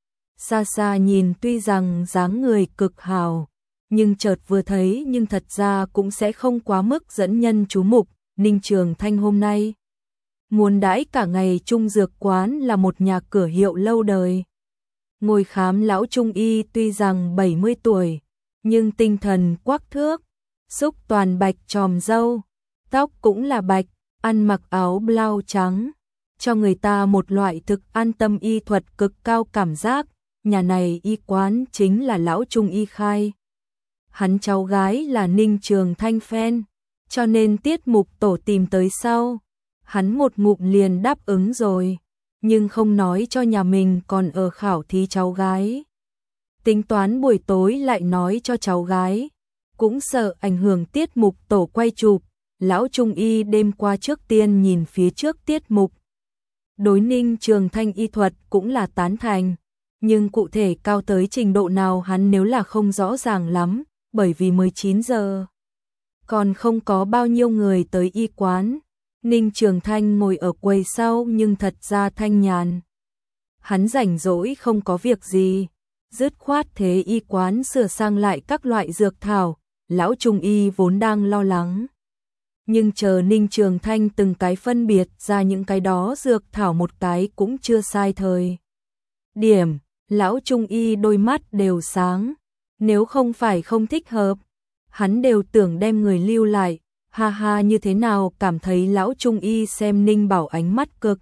Xa xa nhìn tuy rằng dáng người cực hào, nhưng chợt vừa thấy nhưng thật ra cũng sẽ không quá mức dẫn nhân chú mục. Ninh Trường Thanh hôm nay muốn đãi cả ngày trung dược quán là một nhà cửa hiệu lâu đời. Ngồi khám lão trung y tuy rằng bảy mươi tuổi, nhưng tinh thần quắc thước, xúc toàn bạch tròm râu, tóc cũng là bạch, ăn mặc áo blau trắng, cho người ta một loại thực an tâm y thuật cực cao cảm giác. Nhà này y quán chính là lão trung y khai. Hắn cháu gái là Ninh Trường Thanh fan, cho nên tiết mục tổ tìm tới sau, hắn một ngụm liền đáp ứng rồi, nhưng không nói cho nhà mình còn ở khảo thí cháu gái. Tính toán buổi tối lại nói cho cháu gái, cũng sợ ảnh hưởng tiết mục tổ quay chụp, lão trung y đêm qua trước tiên nhìn phía trước tiết mục. Đối Ninh Trường Thanh y thuật cũng là tán thành, nhưng cụ thể cao tới trình độ nào hắn nếu là không rõ ràng lắm, bởi vì mới chín giờ. Còn không có bao nhiêu người tới y quán. Ninh Trường Thanh ngồi ở quầy sau nhưng thật ra thanh nhàn. Hắn rảnh rỗi không có việc gì, dứt khoát thế y quán sửa sang lại các loại dược thảo, lão trung y vốn đang lo lắng. Nhưng chờ Ninh Trường Thanh từng cái phân biệt ra những cái đó dược thảo một cái cũng chưa sai thời. Điểm, lão trung y đôi mắt đều sáng, nếu không phải không thích hợp, hắn đều tưởng đem người lưu lại, ha ha như thế nào cảm thấy lão trung y xem Ninh Bảo ánh mắt cực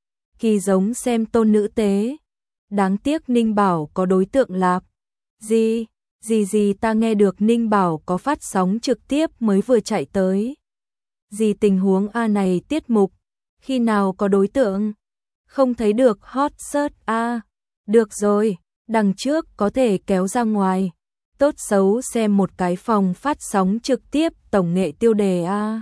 kỳ giống xem tôn nữ tế. Đáng tiếc Ninh Bảo có đối tượng lạp. Gì, gì gì ta nghe được Ninh Bảo có phát sóng trực tiếp mới vừa chạy tới. Gì tình huống A này tiết mục, khi nào có đối tượng? Không thấy được hot search A. Được rồi, đằng trước có thể kéo ra ngoài. Tốt xấu xem một cái phòng phát sóng trực tiếp tổng nghệ tiêu đề A.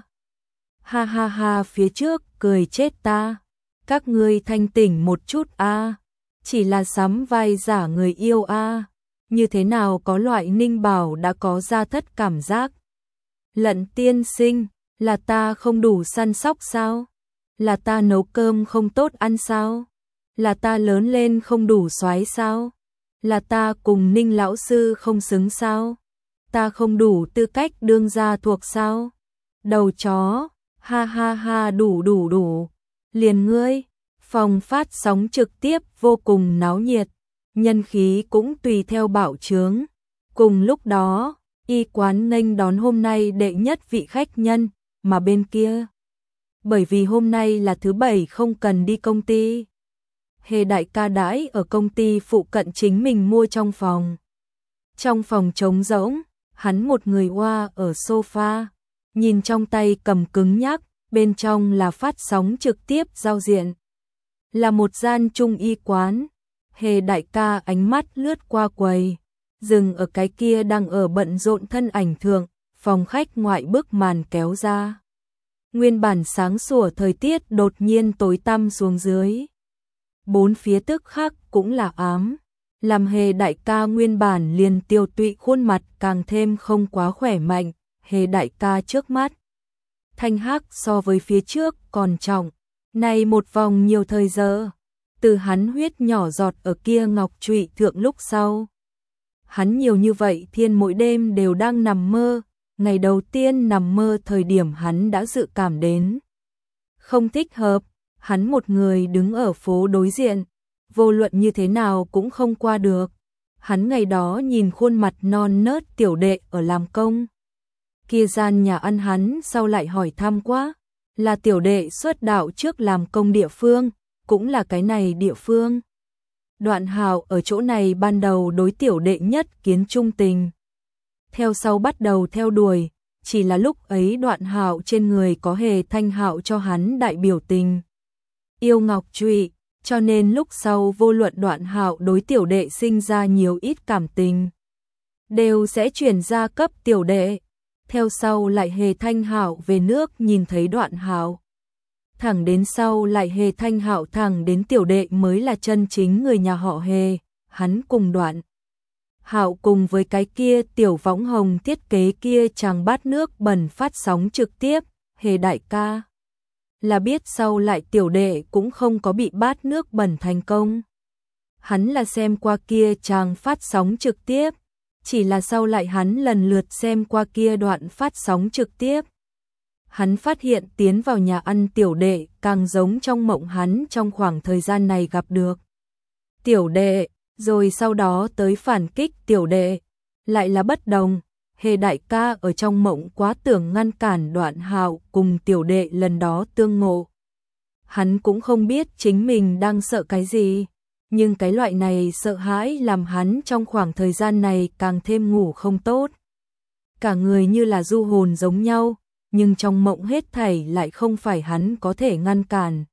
Ha ha ha phía trước cười chết ta. Các ngươi thanh tỉnh một chút A. Chỉ là sắm vai giả người yêu A. Như thế nào có loại Ninh Bảo đã có ra thất cảm giác. Lận tiên sinh, là ta không đủ săn sóc sao? Là ta nấu cơm không tốt ăn sao? Là ta lớn lên không đủ xoái sao? Là ta cùng Ninh lão sư không xứng sao? Ta không đủ tư cách đương gia thuộc sao? Đầu chó, ha ha ha đủ đủ đủ. Liền ngươi, phòng phát sóng trực tiếp vô cùng náo nhiệt, nhân khí cũng tùy theo bạo trướng. Cùng lúc đó, y quán nghênh đón hôm nay đệ nhất vị khách nhân, mà bên kia. Bởi vì hôm nay là thứ bảy không cần đi công ty. Hề đại ca đãi ở công ty phụ cận chính mình mua trong phòng. Trong phòng trống rỗng, hắn một người oa ở sofa, nhìn trong tay cầm cứng nhắc, bên trong là phát sóng trực tiếp giao diện. Là một gian trung y quán. Hề đại ca ánh mắt lướt qua quầy, dừng ở cái kia đang ở bận rộn thân ảnh thượng, phòng khách ngoại bức màn kéo ra. Nguyên bản sáng sủa thời tiết đột nhiên tối tăm xuống dưới. Bốn phía tức khắc cũng là ám, làm Hề đại ca nguyên bản liền tiêu tụy khuôn mặt càng thêm không quá khỏe mạnh. Hề đại ca trước mắt thanh hắc so với phía trước còn trọng, này một vòng nhiều thời giờ, từ hắn huyết nhỏ giọt ở kia ngọc trụy thượng lúc sau. Hắn nhiều như vậy thiên mỗi đêm đều đang nằm mơ, ngày đầu tiên nằm mơ thời điểm hắn đã dự cảm đến. Không thích hợp, hắn một người đứng ở phố đối diện, vô luận như thế nào cũng không qua được. Hắn ngày đó nhìn khuôn mặt non nớt tiểu đệ ở làm công. Kia gian nhà ăn hắn sau lại hỏi thăm quá, là tiểu đệ xuất đạo trước làm công địa phương, cũng là cái này địa phương. Đoạn Hạo ở chỗ này ban đầu đối tiểu đệ nhất kiến trung tình. Theo sau bắt đầu theo đuổi, chỉ là lúc ấy Đoạn Hạo trên người có Hề Thanh Hạo cho hắn đại biểu tình. Yêu ngọc trụy, cho nên lúc sau vô luận Đoạn Hạo đối tiểu đệ sinh ra nhiều ít cảm tình, đều sẽ chuyển ra cấp tiểu đệ. Theo sau lại Hề Thanh Hạo về nước nhìn thấy Đoạn Hạo. Thẳng đến sau lại Hề Thanh Hạo thẳng đến tiểu đệ mới là chân chính người nhà họ Hề. Hắn cùng Đoạn Hạo cùng với cái kia tiểu võng hồng thiết kế kia chàng bát nước bẩn phát sóng trực tiếp. Hề đại ca là biết sau lại tiểu đệ cũng không có bị bát nước bẩn thành công. Hắn là xem qua kia chàng phát sóng trực tiếp, chỉ là sau lại hắn lần lượt xem qua kia đoạn phát sóng trực tiếp. Hắn phát hiện tiến vào nhà ăn tiểu đệ càng giống trong mộng hắn trong khoảng thời gian này gặp được. Tiểu đệ, rồi sau đó tới phản kích tiểu đệ, lại là bất đồng. Hề đại ca ở trong mộng quá tưởng ngăn cản Đoạn Hạo cùng tiểu đệ lần đó tương ngộ. Hắn cũng không biết chính mình đang sợ cái gì, nhưng cái loại này sợ hãi làm hắn trong khoảng thời gian này càng thêm ngủ không tốt. Cả người như là du hồn giống nhau, nhưng trong mộng hết thảy lại không phải hắn có thể ngăn cản.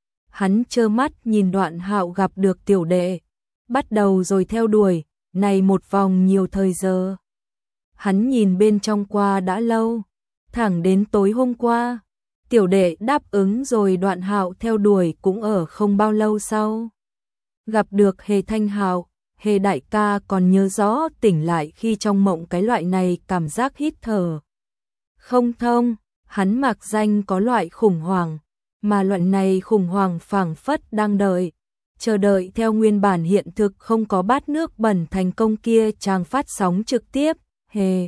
Hắn trơ mắt nhìn Đoạn Hạo gặp được tiểu đệ, bắt đầu rồi theo đuổi, này một vòng nhiều thời giờ. Hắn nhìn bên trong qua đã lâu, Thẳng đến tối hôm qua, tiểu đệ đáp ứng rồi Đoạn Hạo theo đuổi cũng ở không bao lâu sau. Gặp được Hề Thanh Hạo, Hề đại ca còn nhớ rõ tỉnh lại khi trong mộng cái loại này cảm giác hít thở không thông, hắn mạc danh có loại khủng hoảng, mà loại này khủng hoảng phảng phất đang đợi, chờ đợi theo nguyên bản hiện thực không có bát nước bẩn thành công kia trang phát sóng trực tiếp. Hề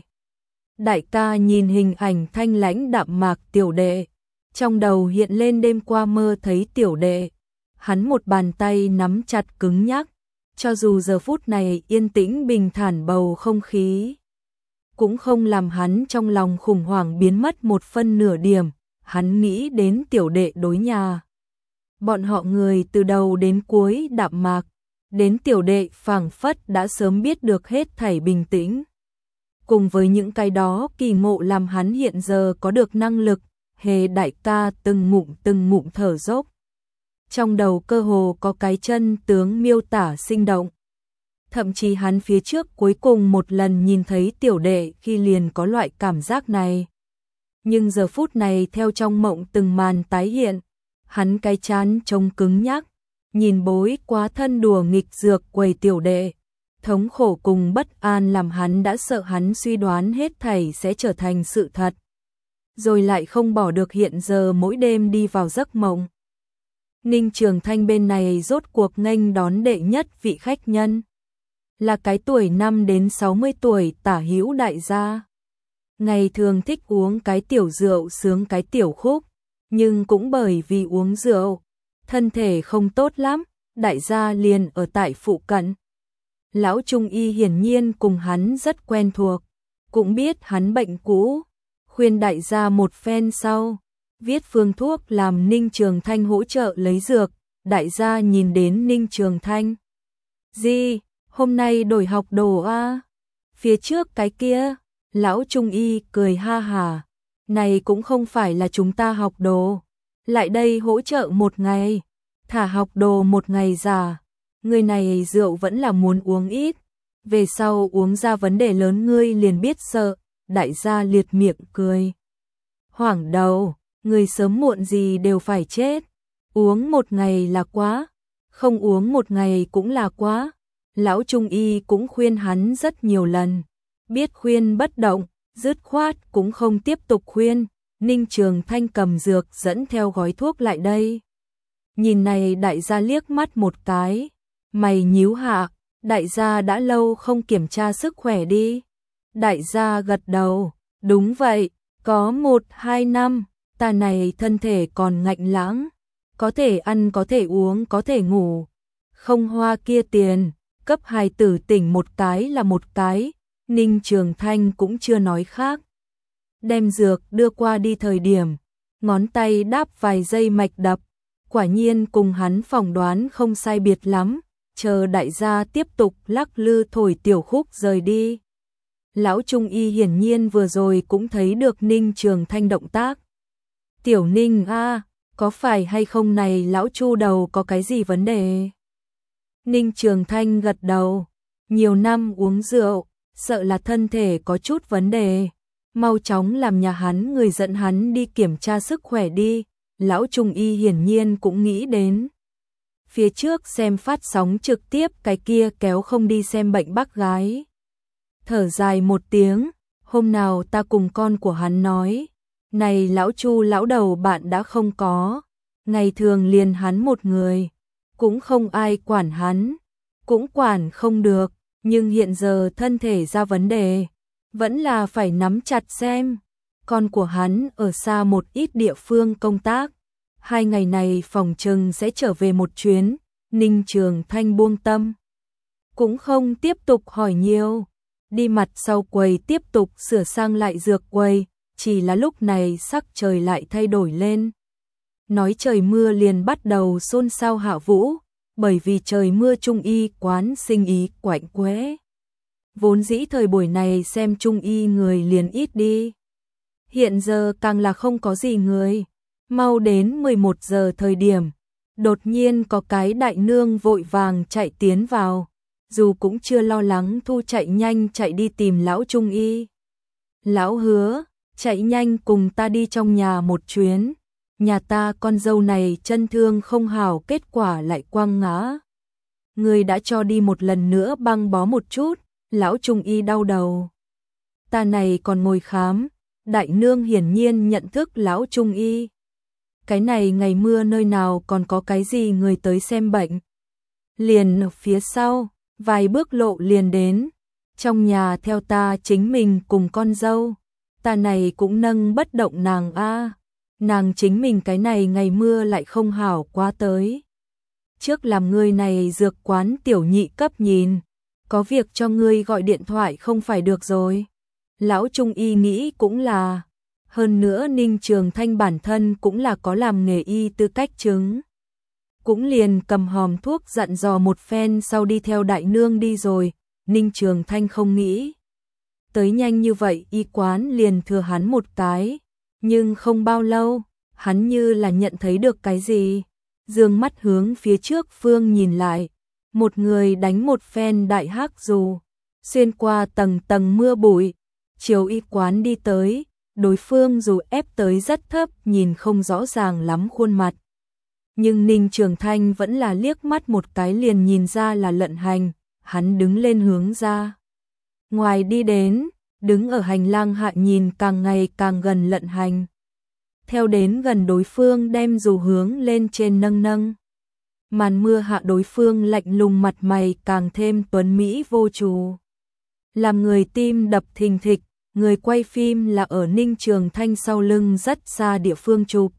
đại ca nhìn hình ảnh thanh lãnh đạm mạc tiểu đệ, trong đầu hiện lên đêm qua mơ thấy tiểu đệ, hắn một bàn tay nắm chặt cứng nhắc, cho dù giờ phút này yên tĩnh bình thản bầu không khí cũng không làm hắn trong lòng khủng hoảng biến mất một phân nửa điểm. Hắn nghĩ đến tiểu đệ đối nhà bọn họ người từ đầu đến cuối đạm mạc, đến tiểu đệ phảng phất đã sớm biết được hết thảy bình tĩnh. Cùng với những cái đó kỳ ngộ làm hắn hiện giờ có được năng lực. Hề đại ca từng ngụm từng ngụm thở dốc, trong đầu cơ hồ có cái chân tướng miêu tả sinh động. Thậm chí hắn phía trước cuối cùng một lần nhìn thấy tiểu đệ khi liền có loại cảm giác này. Nhưng giờ phút này theo trong mộng từng màn tái hiện, hắn cái chán trông cứng nhắc, nhìn bối quá thân đùa nghịch dược quầy tiểu đệ. Thống khổ cùng bất an làm hắn đã sợ hắn suy đoán hết thảy sẽ trở thành sự thật. Rồi lại không bỏ được hiện giờ mỗi đêm đi vào giấc mộng. Ninh Trường Thanh bên này rốt cuộc nghênh đón đệ nhất vị khách nhân. Là cái tuổi năm đến sáu mươi tuổi tả hữu đại gia. Ngày thường thích uống cái tiểu rượu sướng cái tiểu khúc, nhưng cũng bởi vì uống rượu, thân thể không tốt lắm, đại gia liền ở tại phụ cận. Lão Trung Y hiển nhiên cùng hắn rất quen thuộc, cũng biết hắn bệnh cũ, khuyên đại gia một phen sau, viết phương thuốc làm Ninh Trường Thanh hỗ trợ lấy dược. Đại gia nhìn đến Ninh Trường Thanh. Gì, hôm nay đổi học đồ a? Phía trước cái kia, lão Trung Y cười ha hà, này cũng không phải là chúng ta học đồ, lại đây hỗ trợ một ngày, thả học đồ một ngày già. Người này rượu vẫn là muốn uống ít, về sau uống ra vấn đề lớn ngươi liền biết sợ. Đại gia liệt miệng cười. Hoảng đầu, người sớm muộn gì đều phải chết, uống một ngày là quá, không uống một ngày cũng là quá. Lão Trung Y cũng khuyên hắn rất nhiều lần, biết khuyên bất động, dứt khoát cũng không tiếp tục khuyên. Ninh Trường Thanh cầm dược dẫn theo gói thuốc lại đây. Nhìn này đại gia liếc mắt một cái, mày nhíu hạ, đại gia đã lâu không kiểm tra sức khỏe đi. Đại gia gật đầu, đúng vậy, có một hai năm, ta này thân thể còn ngạnh lãng, có thể ăn có thể uống có thể ngủ, không hoa kia tiền, cấp hài tử tỉnh một cái là một cái. Ninh Trường Thanh cũng chưa nói khác. Đem dược đưa qua đi thời điểm, ngón tay đáp vài giây mạch đập, quả nhiên cùng hắn phỏng đoán không sai biệt lắm, chờ đại gia tiếp tục lắc lư thổi tiểu khúc rời đi. Lão Trung Y hiển nhiên vừa rồi cũng thấy được Ninh Trường Thanh động tác. Tiểu Ninh a, có phải hay không này lão Chu đầu có cái gì vấn đề? Ninh Trường Thanh gật đầu, nhiều năm uống rượu, sợ là thân thể có chút vấn đề, mau chóng làm nhà hắn người dẫn hắn đi kiểm tra sức khỏe đi. Lão Trung Y hiển nhiên cũng nghĩ đến. Phía trước xem phát sóng trực tiếp cái kia kéo không đi xem bệnh bác gái. Thở dài một tiếng, hôm nào ta cùng con của hắn nói, này lão Chu lão đầu bạn đã không có, ngày thường liền hắn một người, cũng không ai quản hắn, cũng quản không được, nhưng hiện giờ thân thể ra vấn đề, vẫn là phải nắm chặt xem. Con của hắn ở xa một ít địa phương công tác, hai ngày này phòng trừng sẽ trở về một chuyến. Ninh Trường Thanh buông tâm, cũng không tiếp tục hỏi nhiều, đi mặt sau quầy tiếp tục sửa sang lại dược quầy. Chỉ là lúc này sắc trời lại thay đổi lên, nói trời mưa liền bắt đầu xôn xao hạ vũ, bởi vì trời mưa Trung Y quán sinh ý quạnh quẽ. Vốn dĩ thời buổi này xem Trung Y người liền ít đi, hiện giờ càng là không có gì người. Mau đến mười một giờ thời điểm, đột nhiên có cái đại nương vội vàng chạy tiến vào, dù cũng chưa lo lắng thu chạy nhanh chạy đi tìm lão Trung Y. Lão Hứa, chạy nhanh cùng ta đi trong nhà một chuyến. Nhà ta con dâu này chân thương không hảo, kết quả lại quăng ngã. Người đã cho đi một lần nữa băng bó một chút, lão trung y đau đầu. Ta này còn ngồi khám, đại nương hiển nhiên nhận thức lão trung y. Cái này ngày mưa nơi nào còn có cái gì người tới xem bệnh. Liền ở phía sau, vài bước lộ liền đến. Trong nhà theo ta chính mình cùng con dâu. Ta này cũng nâng bất động nàng a. Nàng chính mình cái này ngày mưa lại không hảo quá tới. Trước làm ngươi này dược quán tiểu nhị cấp nhìn, có việc cho ngươi gọi điện thoại không phải được rồi. Lão trung y nghĩ cũng là, hơn nữa Ninh Trường Thanh bản thân cũng là có làm nghề y tư cách chứng. Cũng liền cầm hòm thuốc dặn dò một phen sau đi theo đại nương đi rồi. Ninh Trường Thanh không nghĩ tới nhanh như vậy y quán liền thừa hắn một cái, nhưng không bao lâu, hắn như là nhận thấy được cái gì, dương mắt hướng phía trước phương nhìn lại, một người đánh một phen đại hắc dù, xuyên qua tầng tầng mưa bụi, chiều y quán đi tới, đối phương dù ép tới rất thấp nhìn không rõ ràng lắm khuôn mặt. Nhưng Ninh Trường Thanh vẫn là liếc mắt một cái liền nhìn ra là Lận Hành, hắn đứng lên hướng ra. Ngoài đi đến, đứng ở hành lang hạ nhìn càng ngày càng gần Lận Hành. Theo đến gần đối phương đem dù hướng lên trên nâng nâng. Màn mưa hạ đối phương lạnh lùng mặt mày càng thêm tuấn mỹ vô trù. Làm người tim đập thình thịch, người quay phim là ở Ninh Trường Thanh sau lưng rất xa địa phương chụp.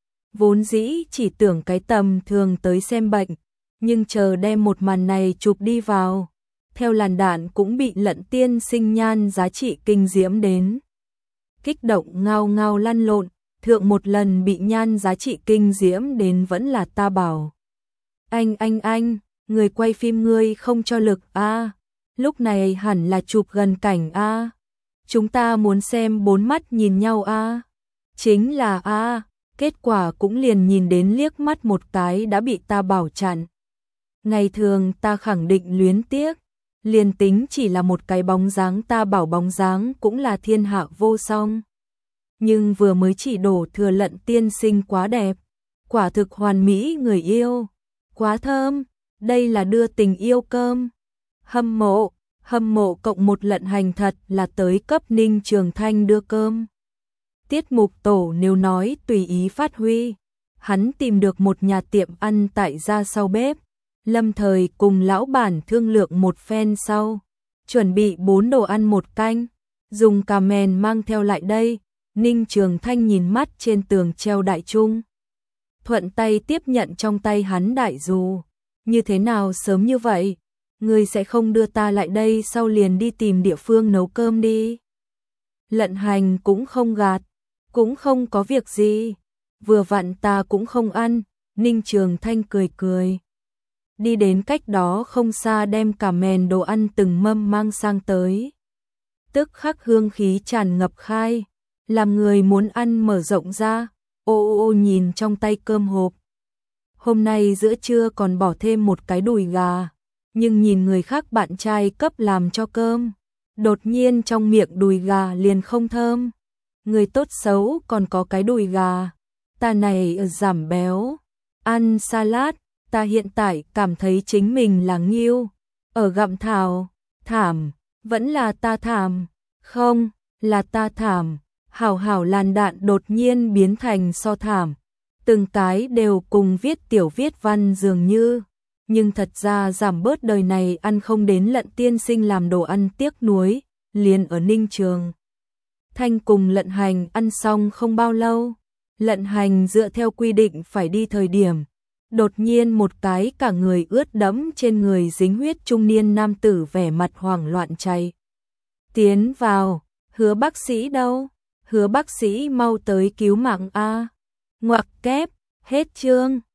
Vốn dĩ chỉ tưởng cái tầm thường tới xem bệnh, nhưng chờ đem một màn này chụp đi vào, theo làn đạn cũng bị Lận tiên sinh nhan giá trị kinh diễm đến. Kích động ngao ngao lăn lộn, thượng một lần bị nhan giá trị kinh diễm đến vẫn là ta bảo. Anh anh anh, người quay phim ngươi không cho lực a, à, lúc này hẳn là chụp gần cảnh a. À. Chúng ta muốn xem bốn mắt nhìn nhau a. À. Chính là a, à, kết quả cũng liền nhìn đến liếc mắt một cái đã bị ta bảo chặn. Ngày thường ta khẳng định luyến tiếc, liền tính chỉ là một cái bóng dáng ta bảo bóng dáng cũng là thiên hạ vô song. Nhưng vừa mới chỉ đổ thừa Lận tiên sinh quá đẹp, quả thực hoàn mỹ người yêu, quá thơm, đây là đưa tình yêu cơm. Hâm mộ, hâm mộ cộng một Lận Hành thật là tới cấp Ninh Trường Thanh đưa cơm. Tiết mục tổ nếu nói tùy ý phát huy, hắn tìm được một nhà tiệm ăn tại gia sau bếp, lâm thời cùng lão bản thương lượng một phen sau, chuẩn bị bốn đồ ăn một canh, dùng cà mèn mang theo lại đây. Ninh Trường Thanh nhìn mắt trên tường treo đại trung, thuận tay tiếp nhận trong tay hắn đại dù. Như thế nào sớm như vậy, ngươi sẽ không đưa ta lại đây sau liền đi tìm địa phương nấu cơm đi. Lận Hành cũng không gạt, cũng không có việc gì, vừa vặn ta cũng không ăn. Ninh Trường Thanh cười cười, đi đến cách đó không xa đem cả mèn đồ ăn từng mâm mang sang tới. Tức khắc hương khí tràn ngập khai, làm người muốn ăn mở rộng ra. Ô ô ô nhìn trong tay cơm hộp, hôm nay giữa trưa còn bỏ thêm một cái đùi gà, nhưng nhìn người khác bạn trai cấp làm cho cơm, đột nhiên trong miệng đùi gà liền không thơm. Người tốt xấu còn có cái đùi gà, ta này giảm béo, ăn salad, ta hiện tại cảm thấy chính mình là nghiêu, ở gặm thảo, thảm, vẫn là ta thảm, không, là ta thảm. Hảo hảo làn đạn đột nhiên biến thành so thảm, từng cái đều cùng viết tiểu viết văn dường như, nhưng thật ra giảm bớt đời này ăn không đến Lận tiên sinh làm đồ ăn tiếc nuối. Liền ở Ninh Trường Thanh cùng Lận Hành ăn xong không bao lâu, Lận Hành dựa theo quy định phải đi thời điểm, đột nhiên một cái cả người ướt đẫm trên người dính huyết trung niên nam tử vẻ mặt hoảng loạn chạy tiến vào. Hứa bác sĩ đâu? Hứa bác sĩ mau tới cứu mạng a. Ngoặc kép, hết chương.